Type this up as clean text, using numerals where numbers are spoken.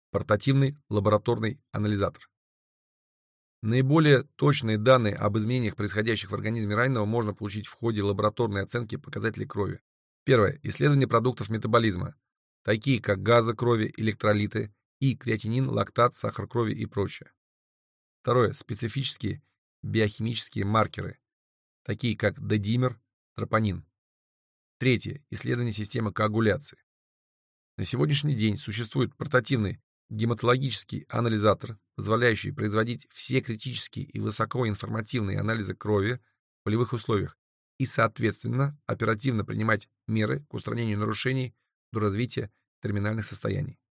Портативный лабораторный анализатор. Наиболее точные данные об изменениях, происходящих в организме раненого, можно получить в ходе лабораторной оценки показателей крови. Первое. Исследование продуктов метаболизма, такие как газы крови, электролиты и креатинин, лактат, сахар крови и прочее. Второе. Специфические биохимические маркеры, такие как дедимер, тропонин. Третье. Исследование системы коагуляции. На сегодняшний день существует портативный гематологический анализатор, позволяющий производить все критические и высокоинформативные анализы крови в полевых условиях и, соответственно, оперативно принимать меры к устранению нарушений до развития терминальных состояний.